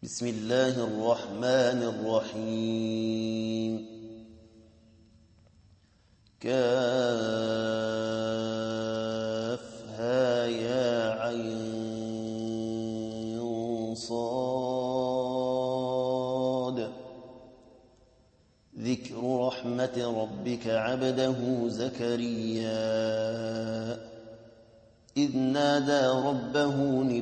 بسم الله الرحمن الرحيم كافها يا عين صاد ذكر رحمة ربك عبده زكريا إذ نادى ربه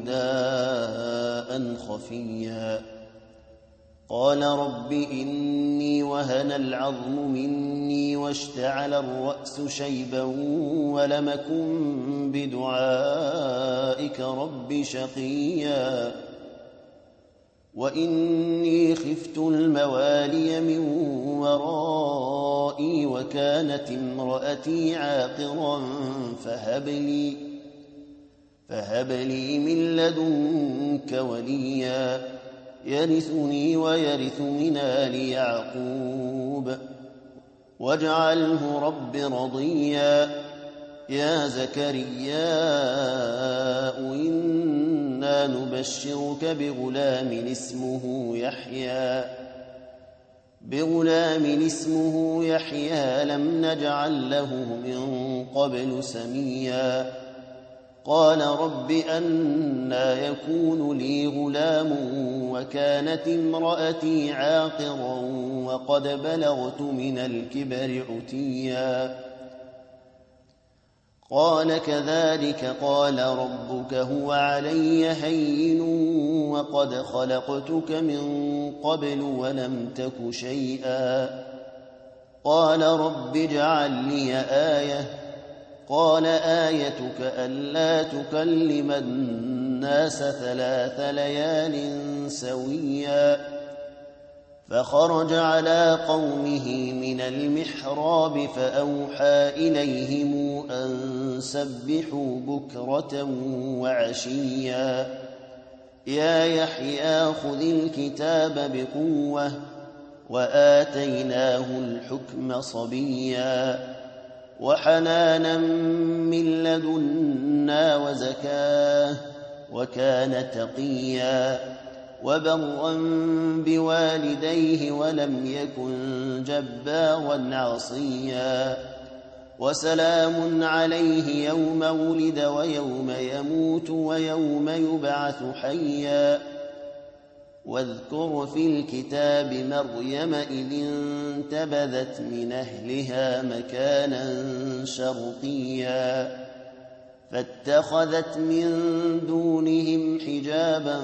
نداء خفيا قال رب إني وهن العظم مني واشتعل الرأس شيبا ولم أكن بدعائك رب شقيا وإني خفت الموالي من ورائي وكانت امرأتي عاقرا فهب لي من لدنك وليا يرثني ويرث من آل يعقوب واجعله رب رضيا يا زكريا إنا نبشرك بغلام اسمه يحيى لم نجعل له من قبل سميا قال رب أنى يكون لي غلام وكانت امرأتي عاقرا وقد بلغت من الكبر عتيا قال كذلك قال ربك هو علي هين وقد خلقتك من قبل ولم تك شيئا قال رب اجعل لي آية قال آيتك ألا تكلم الناس 3 ليال سويا فخرج على قومه من المحراب فأوحى إليهم أن سبحوا بكرة وعشيا يا يحيى خذ الكتاب بقوة وآتيناه الحكم صبيا وحنانا من لدنا وزكاه وكان تقيا وبرا بوالديه ولم يكن جبارا عصيا وسلام عليه يوم ولد ويوم يموت ويوم يبعث حيا واذكر في الكتاب مريم إذ انتبذت من أهلها مكانا شرقيا فاتخذت من دونهم حجابا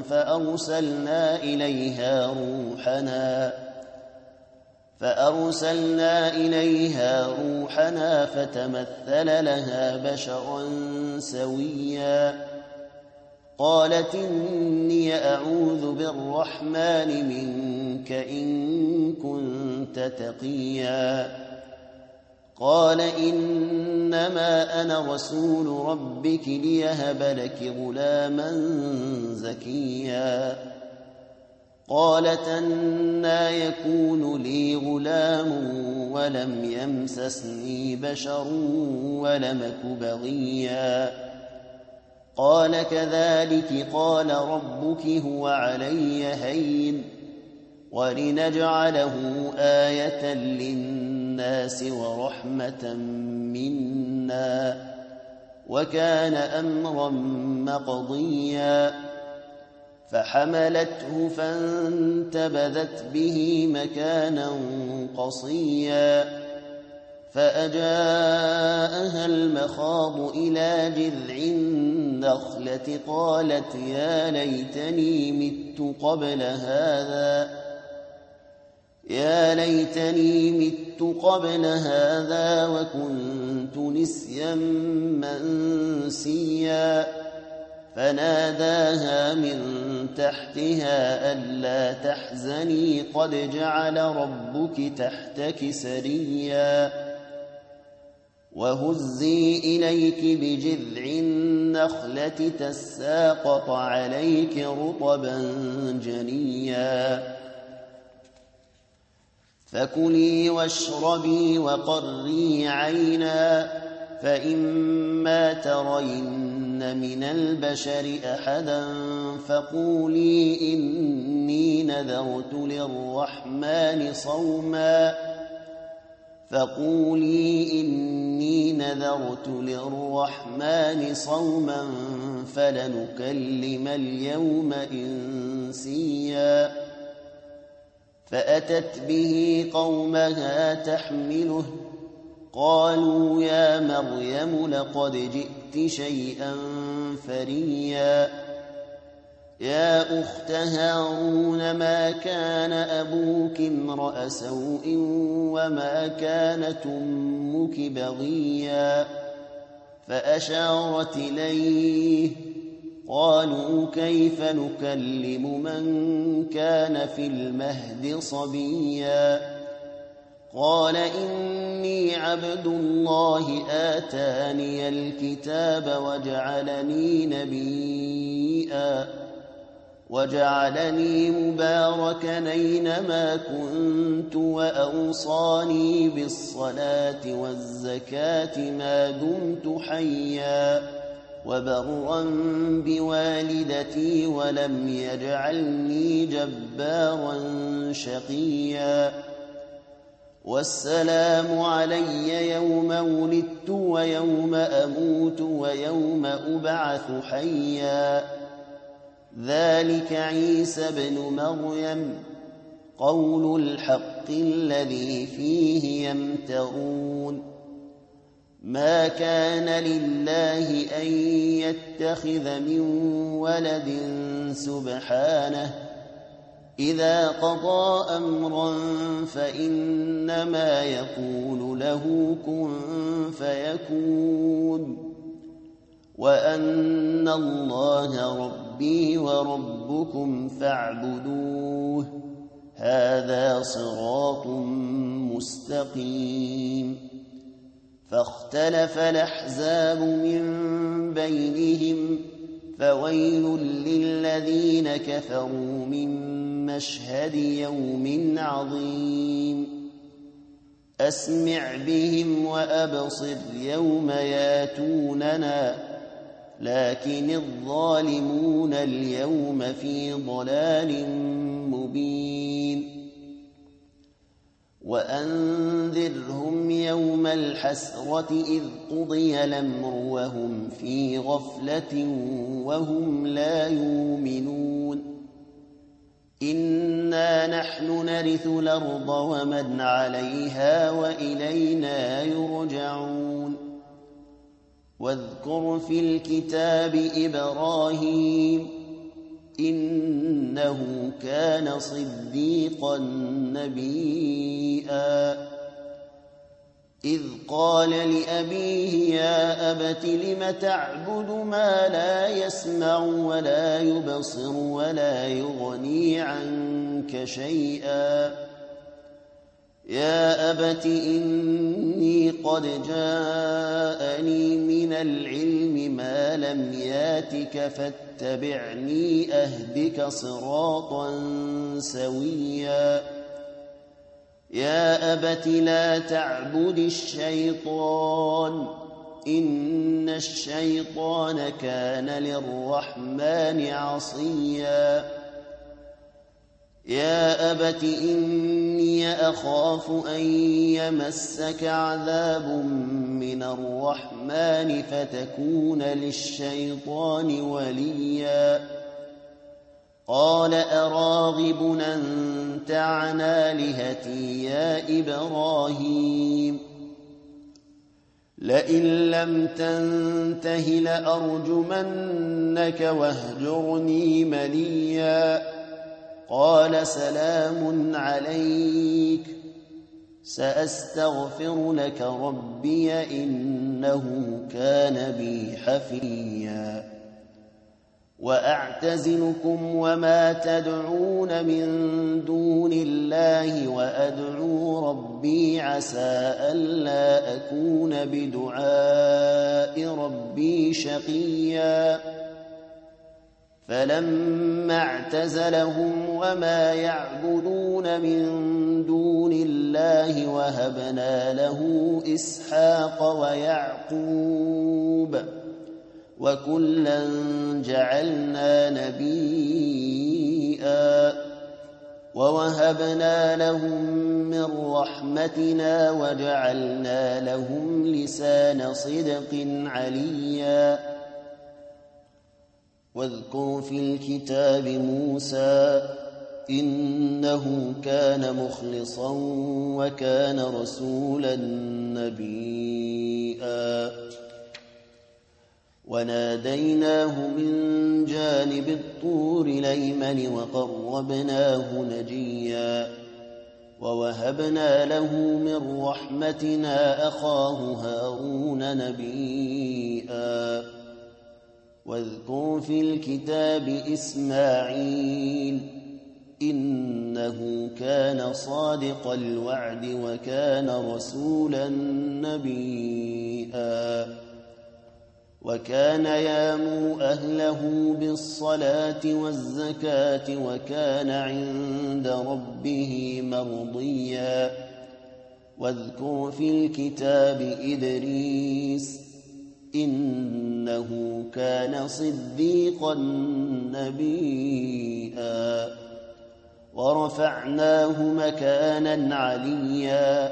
فأرسلنا إليها روحنا فتمثل لها بشرا سويا قالت إني أعوذ بالرحمن منك إن كنت تقيا قال إنما أنا رسول ربك ليهب لك غلاما زكيا قالت أنى يكون لي غلام ولم يمسسني بشر ولم أك بغيا قال كذلك قال ربك هو علي هين ولنجعله آية للناس ورحمة منا وكان أمرا مقضيا فحملته فانتبذت به مكانا قصيا فأجاءها المخاض إلى جذع النخلة قالت يا ليتني مت قبل هذا وكنت نسيا منسيا فناداها من تحتها ألا تحزني قد جعل ربك تحتك سريا وهزي إليك بجذع النخلة تساقط عليك رطبا جنيا فكلي واشربي وقري عينا فإما ترين من البشر أحدا فقولي إني نذرت للرحمن صوما فلنكلم اليوم إنسيا فأتت به قومها تحمله قالوا يا مريم لقد جئت شيئا فريا يا أخت هارون ما كان أبوك امرأ سوء وما كانت أمك بغيا فأشارت إليه قالوا كيف نكلم من كان في المهد صبيا قال إني عبد الله آتاني الكتاب وجعلني مباركا أينما كنت وأوصاني بالصلاة والزكاة ما دمت حيا وبرا بوالدتي ولم يجعلني جبارا شقيا والسلام علي يوم ولدت ويوم أموت ويوم أبعث حيا ذلك عيسى ابن مريم قول الحق الذي فيه يمترون ما كان لله أن يتخذ من ولد سبحانه إذا قضى أمرا فإنما يقول له كن فيكون وأن الله ربي وربكم فاعبدوه هذا صراط مستقيم فاختلف الأحزاب من بينهم فويل للذين كفروا من مشهد يوم عظيم أسمع بهم وأبصر يوم ياتوننا لكن الظالمون اليوم في ضلال مبين وأنذرهم يوم الحسرة إذ قضي الأمر وهم في غفلة وهم لا يؤمنون إنا نحن نرث الأرض ومن عليها وإلينا يرجعون واذكر في الكتاب إبراهيم إنه كان صديقا نبيا إذ قال لأبيه يا أبت لم تعبد ما لا يسمع ولا يبصر ولا يغني عنك شيئا يا أبت إني قد جاءني من العلم ما لم ياتك فاتبعني أهدك صراطا سويا يا أبت لا تعبد الشيطان إن الشيطان كان للرحمن عصيا يا أبت إني أخاف أن يمسك عذاب من الرحمن فتكون للشيطان وليا قال أراغب أنت عن آلهتي يا إبراهيم لئن لم تنته لأرجمنك واهجرني مليا قال سلام عليك سأستغفر لك ربي إنه كان بي حفيا وأعتزلكم وما تدعون من دون الله وأدعو ربي عسى ألا أكون بدعاء ربي شقيا فلما اعتزلهم وما يعبدون من دون الله وهبنا له إسحاق وكلا جعلنا نبيا ووهبنا لهم من رحمتنا وجعلنا لهم لسان صدق عليا واذكر في الكتاب موسى إنه كان مخلصا وكان رسولا نبيا وناديناه من جانب الطور الأيمن وقربناه نجيا ووهبنا له من رحمتنا أخاه هارون نبيا واذكر في الكتاب إسماعيل إنه كان صادق الوعد وكان رسولا نبيا وكان يأمر أهله بالصلاة والزكاة وكان عند ربه مرضيا واذكر في الكتاب إدريس إنه كان صديقا نبيا ورفعناه مكانا عليا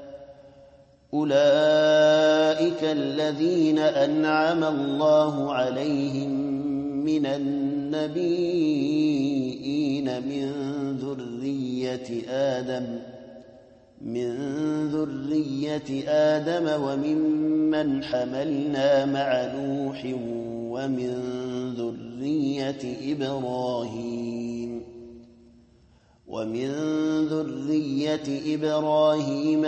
أولئك الذين أنعم الله عليهم من النبيين من ذرية آدم وممن حملنا مع نوح ومن ذرية إبراهيم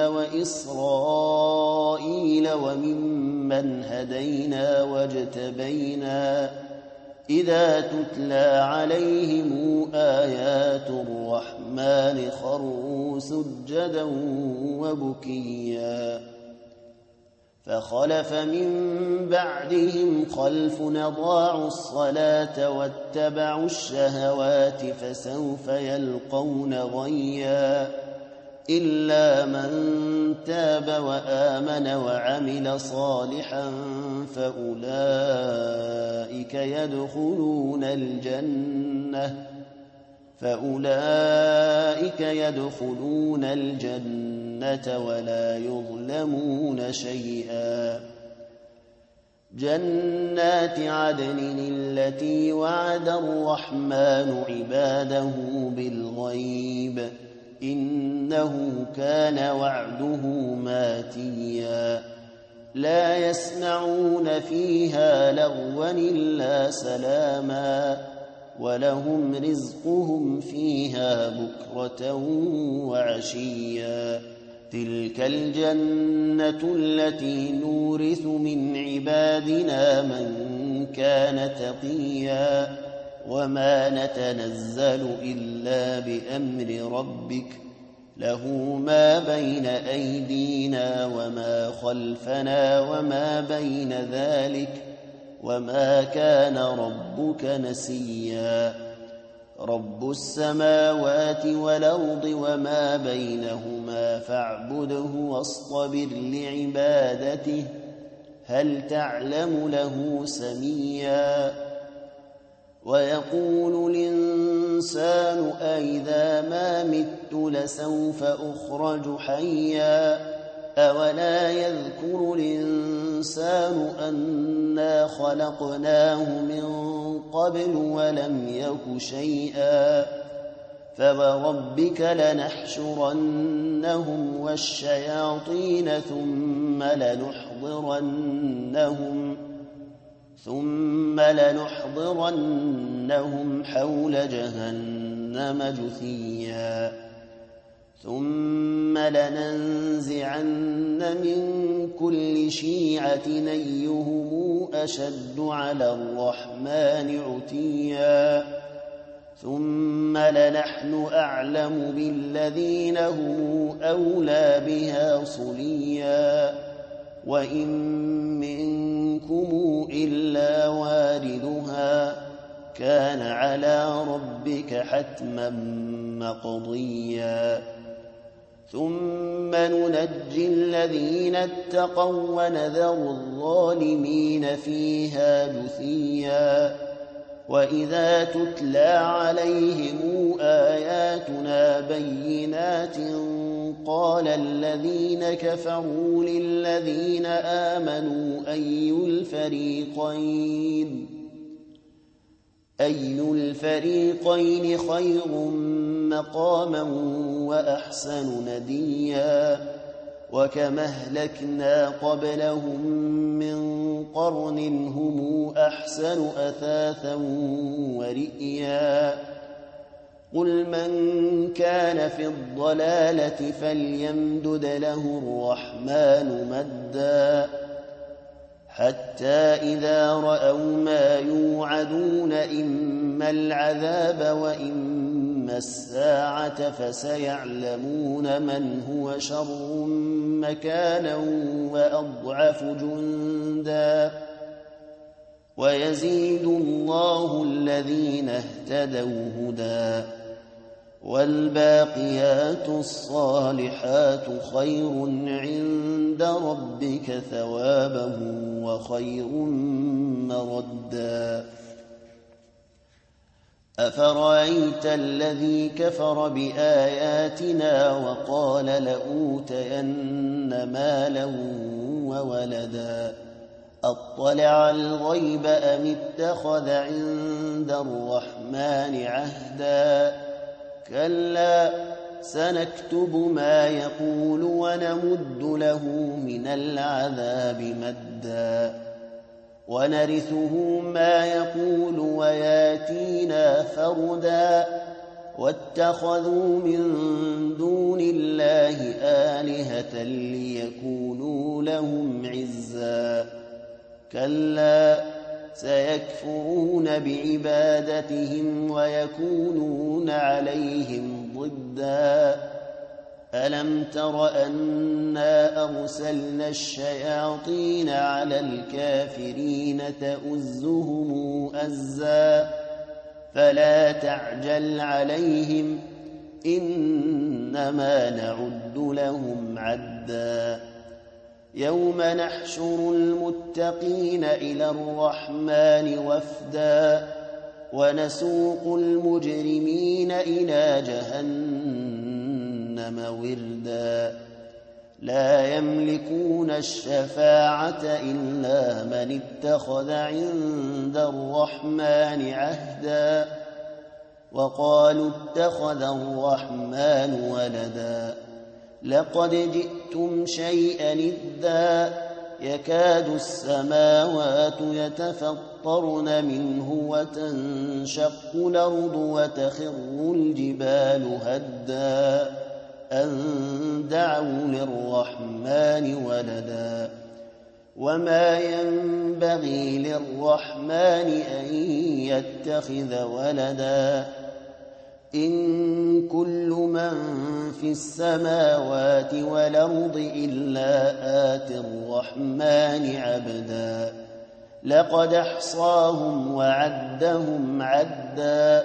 وإسرائيل وممن هدينا واجتبينا إذا تتلى عليهم آيات الرحمن خروا سجدا وبكيا فخلف من بعدهم خلف أضاعوا الصلاة واتبعوا الشهوات فسوف يلقون غيا إلا من تاب وآمن وعمل صالحا فأولئك يدخلون الجنة ولا يظلمون شيئا جنات عدن التي وعد الرحمن عباده بالغيب إنه كان وعده ماتيا لا يسمعون فيها لغوا إلا سلاما ولهم رزقهم فيها بكرة وعشيا تلك الجنة التي نورث من عبادنا من كان تقيا وما نتنزل إلا بأمر ربك له ما بين أيدينا وما خلفنا وما بين ذلك وما كان ربك نسيا رب السماوات والأرض وما بينهما فاعبده واصطبر لعبادته هل تعلم له سميا ويقول الإنسان أإذا ما مت لسوف أخرج حيا أولا يذكر الإنسان أنا خلقناه من قبل ولم يك شيئا فوربك لنحشرنهم والشياطين ثم لنحضرنهم حول جهنم جثيا ثم لننزعن من كل شيعة أيهم أشد على الرحمن عتيا ثم لنحن أعلم بالذين هم أولى بها صليا وإن منكم إلا واردها كان على ربك حتما مقضيا ثم ننجي الذين اتقوا ونذر الظالمين فيها جثيا وإذا تتلى عليهم آياتنا بينات قال الذين كفروا للذين آمنوا أي الفريقين خير مقاما وأحسن نديا وكم أهلكنا قبلهم من قرن هم أحسن أثاثا ورئيا قل من كان في الضلالة فليمدد له الرحمن مدا حتى إذا رأوا ما يوعدون إما العذاب وإما الساعة فسيعلمون من هو شر مكانا وأضعف جندا ويزيد الله الذين اهتدوا هدى والباقيات الصالحات خير عند ربك ثوابا وخير مردا أفرأيت الذي كفر بآياتنا وقال لأوتين مالا وولدا أطلع الغيب أم اتخذ عند الرحمن عهدا كلا سنكتب ما يقول ونمد له من العذاب مدا ونرثه ما يقول وياتينا فردا واتخذوا من دون الله آلهة ليكونوا لهم عزا كلا سيكفرون بعبادتهم ويكونون عليهم ضدا ألم تر أنا أرسلنا الشياطين على الكافرين تؤزهم أزا فلا تعجل عليهم إنما نعد لهم عدا يوم نحشر المتقين إلى الرحمن وفدا ونسوق المجرمين إلى جهنم وردا لا يملكون الشفاعة إلا من اتخذ عند الرحمن عهدا وقالوا اتخذ الرحمن ولدا لقد جئتم شيئا إدا يكاد السماوات يتفطرن منه وتنشق الأرض وتخر الجبال هدا أن دعوا للرحمن ولدا وما ينبغي للرحمن أن يتخذ ولدا إن كل من في السماوات والأرض إلا آتي الرحمن عبدا لقد أحصاهم وعدهم عدا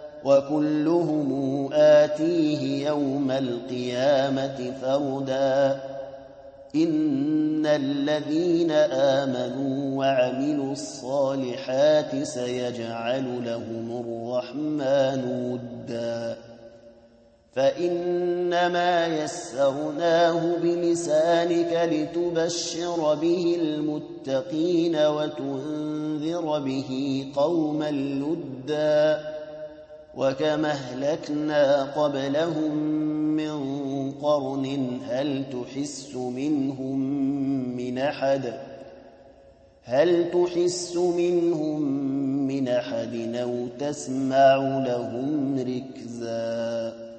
وكلهم آتيه يوم القيامة فردا إن الذين آمنوا وعملوا الصالحات سيجعل لهم الرحمن ودا فإنما يسرناه بلسانك لتبشر به المتقين وتنذر به قوما لدا وكما أهلكنا قبلهم من قرن هل تحس منهم من أحد أو تسمع لهم ركزا